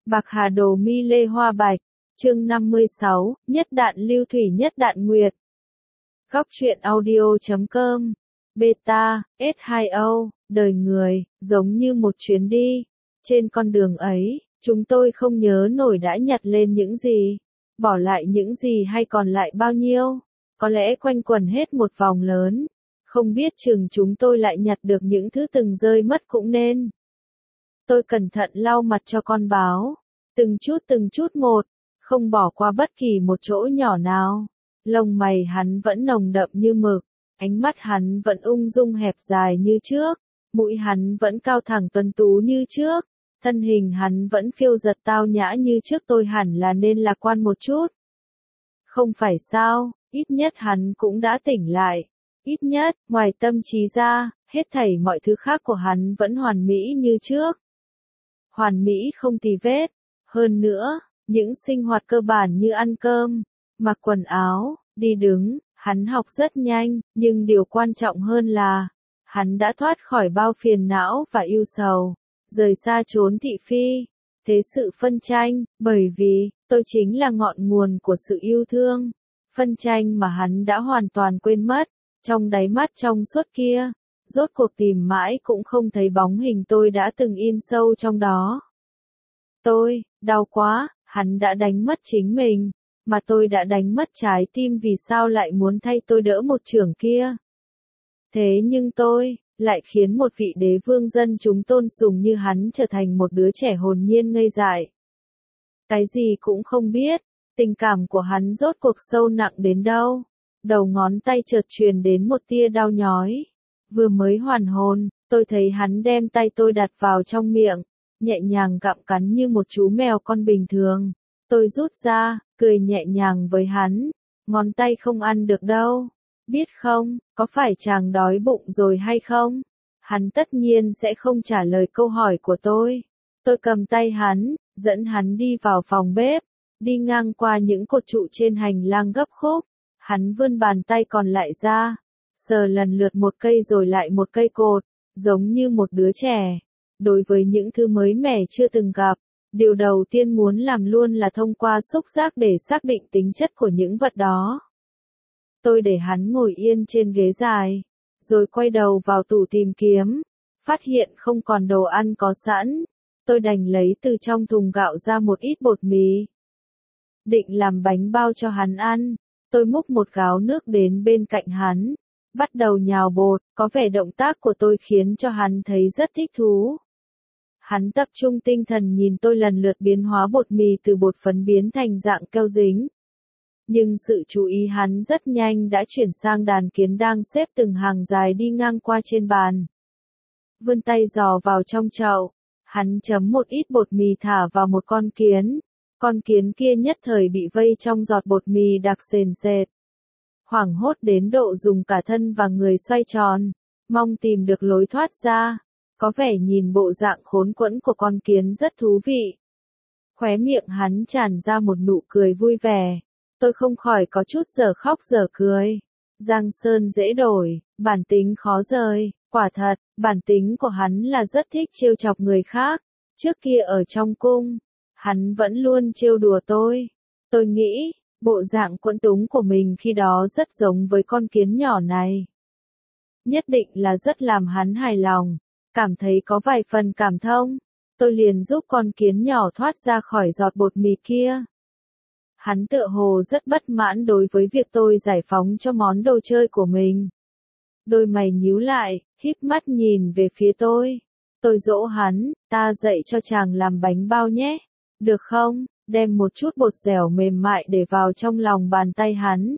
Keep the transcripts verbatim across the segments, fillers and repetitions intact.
Bạc Hà Đồ Mi Lê Hoa Bạch, chương năm mươi sáu, nhất đạn lưu thủy nhất đạn nguyệt. Góc truyện audio chấm com, beta, S hai O, đời người, giống như một chuyến đi. Trên con đường ấy, chúng tôi không nhớ nổi đã nhặt lên những gì, bỏ lại những gì hay còn lại bao nhiêu. Có lẽ quanh quẩn hết một vòng lớn, không biết chừng chúng tôi lại nhặt được những thứ từng rơi mất cũng nên. Tôi cẩn thận lau mặt cho con báo, từng chút từng chút một, không bỏ qua bất kỳ một chỗ nhỏ nào. Lông mày hắn vẫn nồng đậm như mực, ánh mắt hắn vẫn ung dung hẹp dài như trước, mũi hắn vẫn cao thẳng tuấn tú như trước, thân hình hắn vẫn phiêu dật tao nhã như trước. Tôi hẳn là nên lạc quan một chút. Không phải sao, ít nhất hắn cũng đã tỉnh lại. Ít nhất, ngoài tâm trí ra, hết thảy mọi thứ khác của hắn vẫn hoàn mỹ như trước. Hoàn mỹ không tì vết. Hơn nữa, những sinh hoạt cơ bản như ăn cơm, mặc quần áo, đi đứng, hắn học rất nhanh, nhưng điều quan trọng hơn là, hắn đã thoát khỏi bao phiền não và ưu sầu, rời xa chốn thị phi, thế sự phân tranh, bởi vì, tôi chính là ngọn nguồn của sự yêu thương, phân tranh mà hắn đã hoàn toàn quên mất, trong đáy mắt trong suốt kia, rốt cuộc tìm mãi cũng không thấy bóng hình tôi đã từng in sâu trong đó. Tôi, đau quá, hắn đã đánh mất chính mình, mà tôi đã đánh mất trái tim. Vì sao lại muốn thay tôi đỡ một chưởng kia? Thế nhưng tôi, lại khiến một vị đế vương dân chúng tôn sùng như hắn trở thành một đứa trẻ hồn nhiên ngây dại. Cái gì cũng không biết, tình cảm của hắn rốt cuộc sâu nặng đến đâu. Đầu ngón tay chợt truyền đến một tia đau nhói. Vừa mới hoàn hồn, tôi thấy hắn đem tay tôi đặt vào trong miệng, nhẹ nhàng gặm cắn như một chú mèo con bình thường. Tôi rút ra, cười nhẹ nhàng với hắn, ngón tay không ăn được đâu. Biết không, có phải chàng đói bụng rồi hay không? Hắn tất nhiên sẽ không trả lời câu hỏi của tôi. Tôi cầm tay hắn, dẫn hắn đi vào phòng bếp, đi ngang qua những cột trụ trên hành lang gấp khúc. Hắn vươn bàn tay còn lại ra, sờ lần lượt một cây rồi lại một cây cột, giống như một đứa trẻ. Đối với những thứ mới mẻ chưa từng gặp, điều đầu tiên muốn làm luôn là thông qua xúc giác để xác định tính chất của những vật đó. Tôi để hắn ngồi yên trên ghế dài, rồi quay đầu vào tủ tìm kiếm, phát hiện không còn đồ ăn có sẵn. Tôi đành lấy từ trong thùng gạo ra một ít bột mì, định làm bánh bao cho hắn ăn. Tôi múc một gáo nước đến bên cạnh hắn, bắt đầu nhào bột. Có vẻ động tác của tôi khiến cho hắn thấy rất thích thú. Hắn tập trung tinh thần nhìn tôi lần lượt biến hóa bột mì từ bột phấn biến thành dạng keo dính. Nhưng sự chú ý hắn rất nhanh đã chuyển sang đàn kiến đang xếp từng hàng dài đi ngang qua trên bàn. Vươn tay dò vào trong chậu, hắn chấm một ít bột mì thả vào một con kiến. Con kiến kia nhất thời bị vây trong giọt bột mì đặc sền sệt. Hoảng hốt đến độ dùng cả thân và người xoay tròn, mong tìm được lối thoát ra. Có vẻ nhìn bộ dạng khốn quẫn của con kiến rất thú vị. Khóe miệng hắn tràn ra một nụ cười vui vẻ. Tôi không khỏi có chút dở khóc dở cười. Giang sơn dễ đổi, bản tính khó rời. Quả thật, bản tính của hắn là rất thích trêu chọc người khác. Trước kia ở trong cung, hắn vẫn luôn trêu đùa tôi. Tôi nghĩ, bộ dạng quẫn túng của mình khi đó rất giống với con kiến nhỏ này. Nhất định là rất làm hắn hài lòng, cảm thấy có vài phần cảm thông. Tôi liền giúp con kiến nhỏ thoát ra khỏi giọt bột mì kia. Hắn tựa hồ rất bất mãn đối với việc tôi giải phóng cho món đồ chơi của mình. Đôi mày nhíu lại, híp mắt nhìn về phía tôi. Tôi dỗ hắn, ta dạy cho chàng làm bánh bao nhé. Được không? Đem một chút bột dẻo mềm mại để vào trong lòng bàn tay hắn.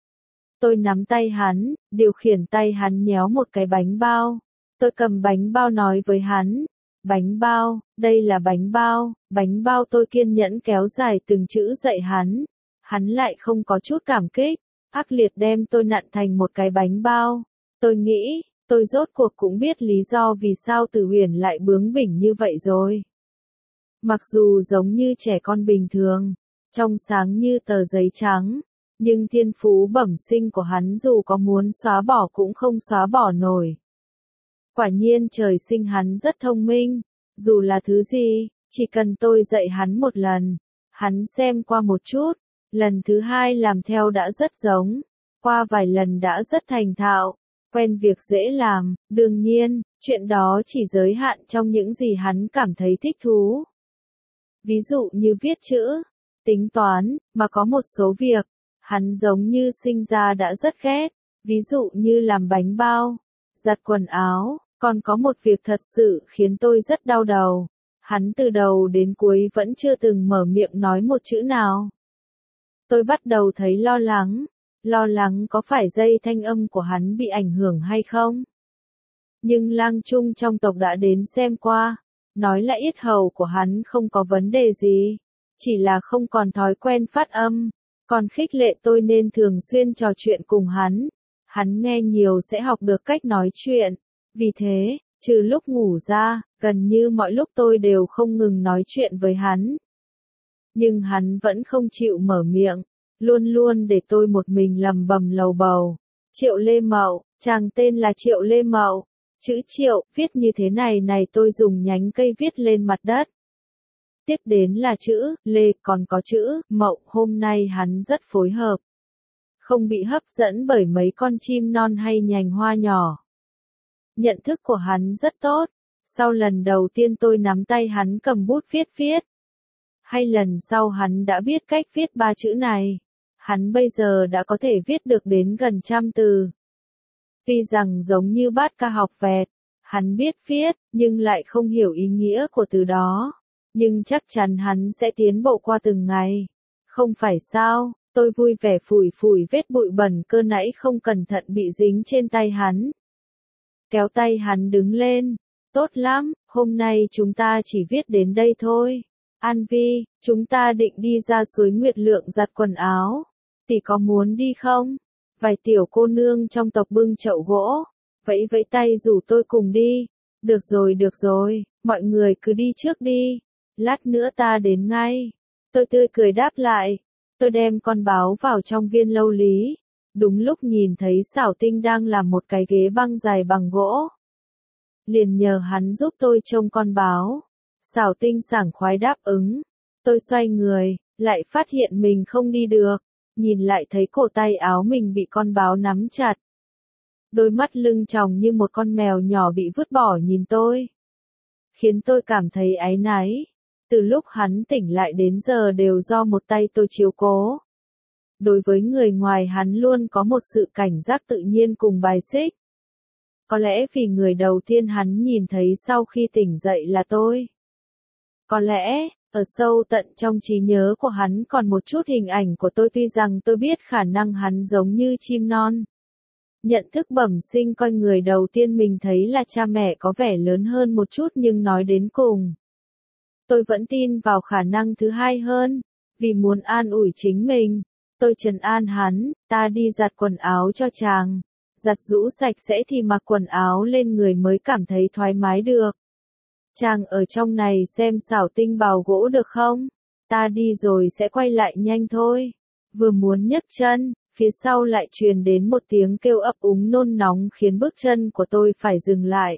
Tôi nắm tay hắn, điều khiển tay hắn nhéo một cái bánh bao. Tôi cầm bánh bao nói với hắn. Bánh bao, đây là bánh bao, bánh bao. Tôi kiên nhẫn kéo dài từng chữ dạy hắn. Hắn lại không có chút cảm kích, ác liệt đem tôi nặn thành một cái bánh bao. Tôi nghĩ, tôi rốt cuộc cũng biết lý do vì sao Tử Huyền lại bướng bỉnh như vậy rồi. Mặc dù giống như trẻ con bình thường, trong sáng như tờ giấy trắng, nhưng thiên phú bẩm sinh của hắn dù có muốn xóa bỏ cũng không xóa bỏ nổi. Quả nhiên trời sinh hắn rất thông minh, dù là thứ gì, Chỉ cần tôi dạy hắn một lần, hắn xem qua một chút, lần thứ hai làm theo đã rất giống, qua vài lần đã rất thành thạo, quen việc dễ làm, đương nhiên, chuyện đó chỉ giới hạn trong những gì hắn cảm thấy thích thú. Ví dụ như viết chữ, tính toán, mà có một số việc, hắn giống như sinh ra đã rất ghét, ví dụ như làm bánh bao, giặt quần áo, còn có một việc thật sự khiến tôi rất đau đầu. Hắn từ đầu đến cuối vẫn chưa từng mở miệng nói một chữ nào. Tôi bắt đầu thấy lo lắng, lo lắng có phải dây thanh âm của hắn bị ảnh hưởng hay không. Nhưng lang trung trong tộc đã đến xem qua, nói là yết hầu của hắn không có vấn đề gì, chỉ là không còn thói quen phát âm, còn khích lệ tôi nên thường xuyên trò chuyện cùng hắn. Hắn nghe nhiều sẽ học được cách nói chuyện, vì thế, trừ lúc ngủ ra, gần như mọi lúc tôi đều không ngừng nói chuyện với hắn. Nhưng hắn vẫn không chịu mở miệng, luôn luôn để tôi một mình lầm bầm lầu bầu. Triệu Lê Mậu, chàng tên là Triệu Lê Mậu. Chữ Triệu, viết như thế này này tôi dùng nhánh cây viết lên mặt đất. Tiếp đến là chữ Lê, còn có chữ Mậu. Hôm nay hắn rất phối hợp, không bị hấp dẫn bởi mấy con chim non hay nhành hoa nhỏ. Nhận thức của hắn rất tốt. Sau lần đầu tiên tôi nắm tay hắn cầm bút viết viết, hay lần sau hắn đã biết cách viết ba chữ này. Hắn bây giờ đã có thể viết được đến gần trăm từ. Tuy rằng giống như bát ca học vẹt, hắn biết viết, nhưng lại không hiểu ý nghĩa của từ đó. Nhưng chắc chắn hắn sẽ tiến bộ qua từng ngày. Không phải sao, tôi vui vẻ phủi phủi vết bụi bẩn cơ nãy không cẩn thận bị dính trên tay hắn. Kéo tay hắn đứng lên. Tốt lắm, hôm nay chúng ta chỉ viết đến đây thôi. An Vi, chúng ta định đi ra suối Nguyệt Lượng giặt quần áo. Tỷ có muốn đi không? Vài tiểu cô nương trong tộc bưng chậu gỗ, vẫy vẫy tay rủ tôi cùng đi. Được rồi được rồi, mọi người cứ đi trước đi. Lát nữa ta đến ngay. Tôi tươi cười đáp lại. Tôi đem con báo vào trong viên lâu lý. Đúng lúc nhìn thấy Xảo Tinh đang làm một cái ghế băng dài bằng gỗ. Liền nhờ hắn giúp tôi trông con báo. Xảo Tinh sảng khoái đáp ứng. Tôi xoay người, lại phát hiện mình không đi được. Nhìn lại thấy cổ tay áo mình bị con báo nắm chặt. Đôi mắt lưng tròng như một con mèo nhỏ bị vứt bỏ nhìn tôi. Khiến tôi cảm thấy áy náy. Từ lúc hắn tỉnh lại đến giờ đều do một tay tôi chiếu cố. Đối với người ngoài hắn luôn có một sự cảnh giác tự nhiên cùng bài xích. Có lẽ vì người đầu tiên hắn nhìn thấy sau khi tỉnh dậy là tôi. Có lẽ, ở sâu tận trong trí nhớ của hắn còn một chút hình ảnh của tôi, tuy rằng tôi biết khả năng hắn giống như chim non. Nhận thức bẩm sinh coi người đầu tiên mình thấy là cha mẹ có vẻ lớn hơn một chút, nhưng nói đến cùng, tôi vẫn tin vào khả năng thứ hai hơn. Vì muốn an ủi chính mình, tôi trấn an hắn, ta đi giặt quần áo cho chàng. Giặt rũ sạch sẽ thì mặc quần áo lên người mới cảm thấy thoải mái được. Chàng ở trong này xem Xảo Tinh bào gỗ được không? Ta đi rồi sẽ quay lại nhanh thôi. Vừa muốn nhấc chân, phía sau lại truyền đến một tiếng kêu ấp úng nôn nóng khiến bước chân của tôi phải dừng lại.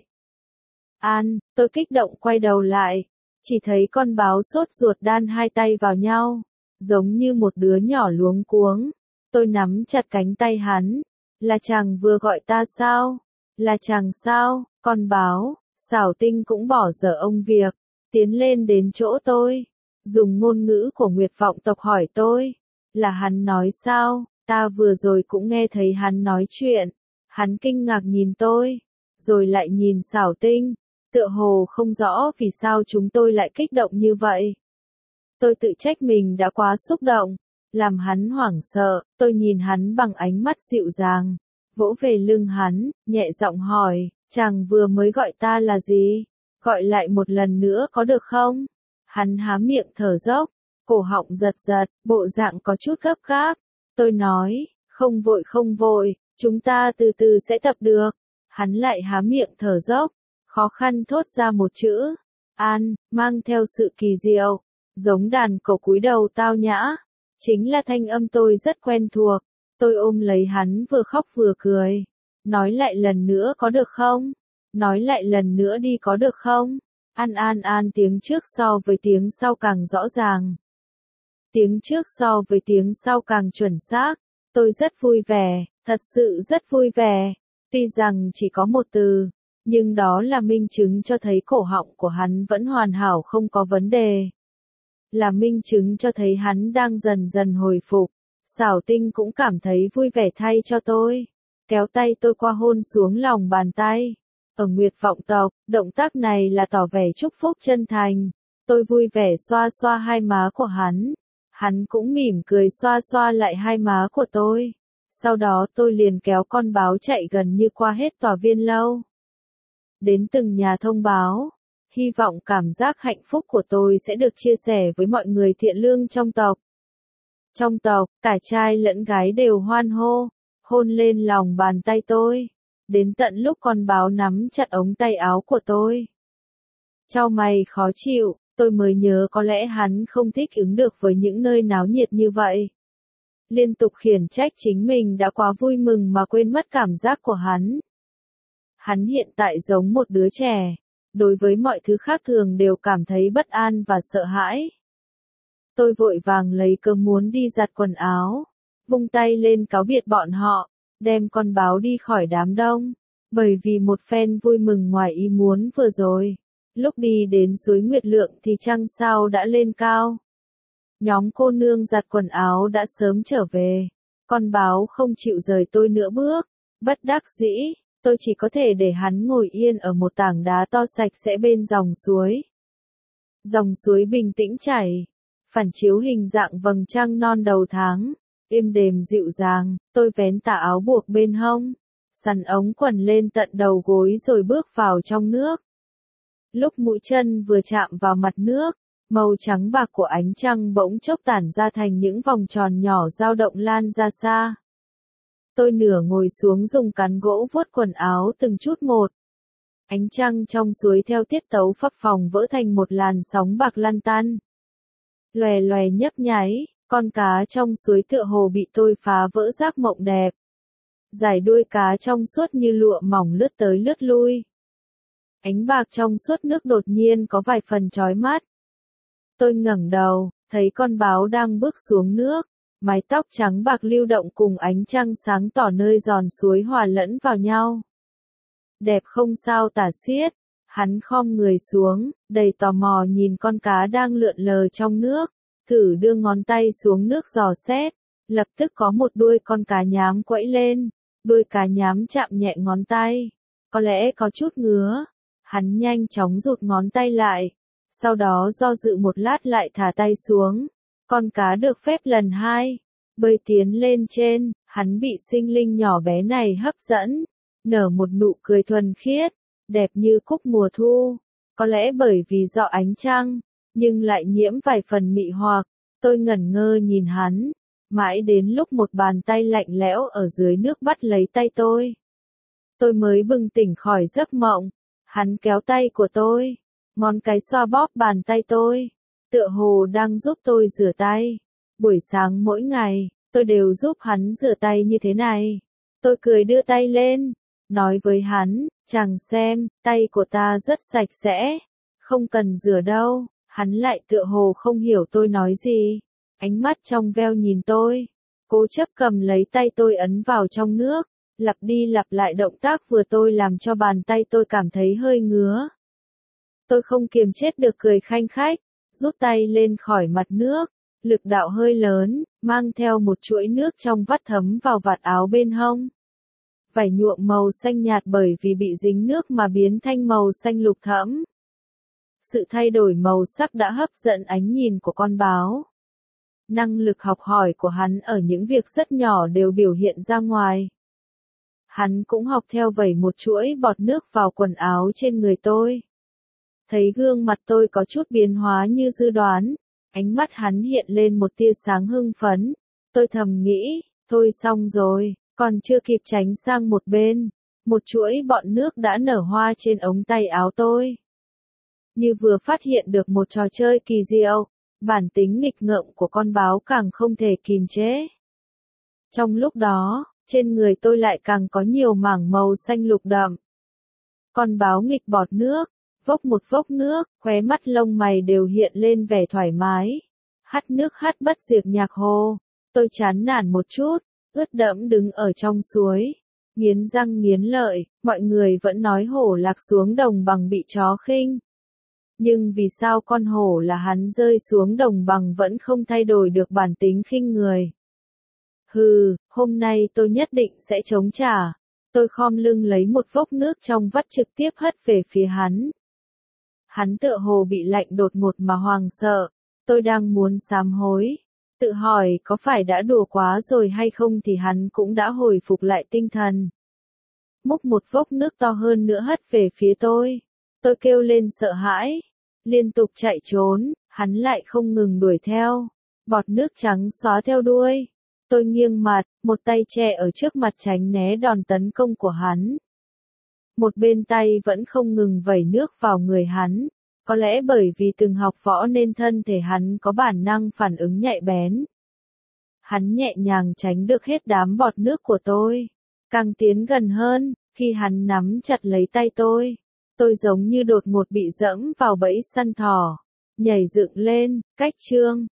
An, tôi kích động quay đầu lại. Chỉ thấy con báo sốt ruột đan hai tay vào nhau, giống như một đứa nhỏ luống cuống. Tôi nắm chặt cánh tay hắn. Là chàng vừa gọi ta sao? Là chàng sao? Con báo. Xảo Tinh cũng bỏ dở ông việc, tiến lên đến chỗ tôi, dùng ngôn ngữ của Nguyệt vọng tộc hỏi tôi, là hắn nói sao? Ta vừa rồi cũng nghe thấy hắn nói chuyện. Hắn kinh ngạc nhìn tôi, rồi lại nhìn Xảo Tinh, tựa hồ không rõ vì sao chúng tôi lại kích động như vậy. Tôi tự trách mình đã quá xúc động, làm hắn hoảng sợ. Tôi nhìn hắn bằng ánh mắt dịu dàng, vỗ về lưng hắn, nhẹ giọng hỏi, chàng vừa mới gọi ta là gì? Gọi lại một lần nữa có được không? Hắn há miệng thở dốc, cổ họng giật giật, bộ dạng có chút gấp gáp. Tôi nói, không vội không vội, chúng ta từ từ sẽ tập được. Hắn lại há miệng thở dốc, khó khăn thốt ra một chữ, An, mang theo sự kỳ diệu, giống đàn cẩu cúi đầu tao nhã. Chính là thanh âm tôi rất quen thuộc. Tôi ôm lấy hắn vừa khóc vừa cười. Nói lại lần nữa có được không? Nói lại lần nữa đi có được không? An an an tiếng trước so với tiếng sau càng rõ ràng. Tiếng trước so với tiếng sau càng chuẩn xác. Tôi rất vui vẻ, thật sự rất vui vẻ. Tuy rằng chỉ có một từ, nhưng đó là minh chứng cho thấy cổ họng của hắn vẫn hoàn hảo không có vấn đề. Là minh chứng cho thấy hắn đang dần dần hồi phục. Xảo Tinh cũng cảm thấy vui vẻ thay cho tôi. Kéo tay tôi qua hôn xuống lòng bàn tay. Ở Nguyệt vọng tộc, động tác này là tỏ vẻ chúc phúc chân thành. Tôi vui vẻ xoa xoa hai má của hắn. Hắn cũng mỉm cười xoa xoa lại hai má của tôi. Sau đó tôi liền kéo con báo chạy gần như qua hết tòa viên lâu. Đến từng nhà thông báo. Hy vọng cảm giác hạnh phúc của tôi sẽ được chia sẻ với mọi người thiện lương trong tộc. Trong tộc, cả trai lẫn gái đều hoan hô, hôn lên lòng bàn tay tôi. Đến tận lúc con báo nắm chặt ống tay áo của tôi. Chau mày khó chịu, tôi mới nhớ có lẽ hắn không thích ứng được với những nơi náo nhiệt như vậy. Liên tục khiển trách chính mình đã quá vui mừng mà quên mất cảm giác của hắn. Hắn hiện tại giống một đứa trẻ, đối với mọi thứ khác thường đều cảm thấy bất an và sợ hãi. Tôi vội vàng lấy cớ muốn đi giặt quần áo, vung tay lên cáo biệt bọn họ, đem con báo đi khỏi đám đông, bởi vì một phen vui mừng ngoài ý muốn vừa rồi. Lúc đi đến suối Nguyệt Lượng thì trăng sao đã lên cao. Nhóm cô nương giặt quần áo đã sớm trở về. Con báo không chịu rời tôi nữa bước. Bất đắc dĩ, tôi chỉ có thể để hắn ngồi yên ở một tảng đá to sạch sẽ bên dòng suối. Dòng suối bình tĩnh chảy, phản chiếu hình dạng vầng trăng non đầu tháng, êm đềm dịu dàng. Tôi vén tà áo buộc bên hông, sắn ống quần lên tận đầu gối rồi bước vào trong nước. Lúc mũi chân vừa chạm vào mặt nước, màu trắng bạc của ánh trăng bỗng chốc tản ra thành những vòng tròn nhỏ dao động lan ra xa. Tôi nửa ngồi xuống dùng cán gỗ vuốt quần áo từng chút một. Ánh trăng trong suối theo tiết tấu phập phồng vỡ thành một làn sóng bạc lăn tăn. Lòe lòe nhấp nháy, con cá trong suối tựa hồ bị tôi phá vỡ giấc mộng đẹp. Dải đuôi cá trong suốt như lụa mỏng lướt tới lướt lui. Ánh bạc trong suốt nước đột nhiên có vài phần chói mắt. Tôi ngẩng đầu, thấy con báo đang bước xuống nước, mái tóc trắng bạc lưu động cùng ánh trăng sáng tỏ nơi giòn suối hòa lẫn vào nhau. Đẹp không sao tả xiết, hắn khom người xuống, đầy tò mò nhìn con cá đang lượn lờ trong nước, thử đưa ngón tay xuống nước dò xét, lập tức có một đuôi con cá nhám quẫy lên, đuôi cá nhám chạm nhẹ ngón tay, có lẽ có chút ngứa. Hắn nhanh chóng rụt ngón tay lại, sau đó do dự một lát lại thả tay xuống. Con cá được phép lần hai, bơi tiến lên trên, hắn bị sinh linh nhỏ bé này hấp dẫn, nở một nụ cười thuần khiết, đẹp như cúc mùa thu. Có lẽ bởi vì do ánh trăng, nhưng lại nhiễm vài phần mị hoặc. Tôi ngẩn ngơ nhìn hắn, mãi đến lúc một bàn tay lạnh lẽo ở dưới nước bắt lấy tay tôi. Tôi mới bừng tỉnh khỏi giấc mộng. Hắn kéo tay của tôi, ngón cái xoa bóp bàn tay tôi, tựa hồ đang giúp tôi rửa tay. Buổi sáng mỗi ngày, tôi đều giúp hắn rửa tay như thế này. Tôi cười đưa tay lên, nói với hắn, chàng xem, tay của ta rất sạch sẽ, không cần rửa đâu. Hắn lại tựa hồ không hiểu tôi nói gì, ánh mắt trong veo nhìn tôi, cố chấp cầm lấy tay tôi ấn vào trong nước. Lặp đi lặp lại động tác vừa tôi làm cho bàn tay tôi cảm thấy hơi ngứa. Tôi không kiềm chết được cười khanh khách, rút tay lên khỏi mặt nước, lực đạo hơi lớn, mang theo một chuỗi nước trong vắt thấm vào vạt áo bên hông. Vải nhuộm màu xanh nhạt bởi vì bị dính nước mà biến thành màu xanh lục thẫm. Sự thay đổi màu sắc đã hấp dẫn ánh nhìn của con báo. Năng lực học hỏi của hắn ở những việc rất nhỏ đều biểu hiện ra ngoài. Hắn cũng học theo vẩy một chuỗi bọt nước vào quần áo trên người tôi. Thấy gương mặt tôi có chút biến hóa như dự đoán, ánh mắt hắn hiện lên một tia sáng hưng phấn. Tôi thầm nghĩ, thôi xong rồi, còn chưa kịp tránh sang một bên, một chuỗi bọt nước đã nở hoa trên ống tay áo tôi. Như vừa phát hiện được một trò chơi kỳ diệu, bản tính nghịch ngợm của con báo càng không thể kìm chế. Trong lúc đó, trên người tôi lại càng có nhiều mảng màu xanh lục đậm. Con báo nghịch bọt nước, Vốc một vốc nước, khóe mắt lông mày đều hiện lên vẻ thoải mái. Hắt nước hắt bất diệt nhạc hồ. Tôi chán nản một chút, ướt đẫm đứng ở trong suối. Nghiến răng nghiến lợi, mọi người vẫn nói hổ lạc xuống đồng bằng bị chó khinh. Nhưng vì sao con hổ là hắn rơi xuống đồng bằng vẫn không thay đổi được bản tính khinh người? Hừ, hôm nay tôi nhất định sẽ chống trả. Tôi khom lưng lấy một vốc nước trong vắt trực tiếp hất về phía hắn. Hắn tựa hồ bị lạnh đột ngột mà hoảng sợ. Tôi đang muốn sám hối. Tự hỏi có phải đã đùa quá rồi hay không thì hắn cũng đã hồi phục lại tinh thần. Múc một vốc nước to hơn nữa hất về phía tôi. Tôi kêu lên sợ hãi. Liên tục chạy trốn, hắn lại không ngừng đuổi theo. Bọt nước trắng xóa theo đuôi. Tôi nghiêng mặt, một tay che ở trước mặt tránh né đòn tấn công của hắn. Một bên tay vẫn không ngừng vẩy nước vào người hắn. Có lẽ bởi vì từng học võ nên thân thể hắn có bản năng phản ứng nhạy bén. Hắn nhẹ nhàng tránh được hết đám bọt nước của tôi. Càng tiến gần hơn, khi hắn nắm chặt lấy tay tôi, tôi giống như đột ngột bị dẫm vào bẫy săn thỏ. Nhảy dựng lên, cách chương.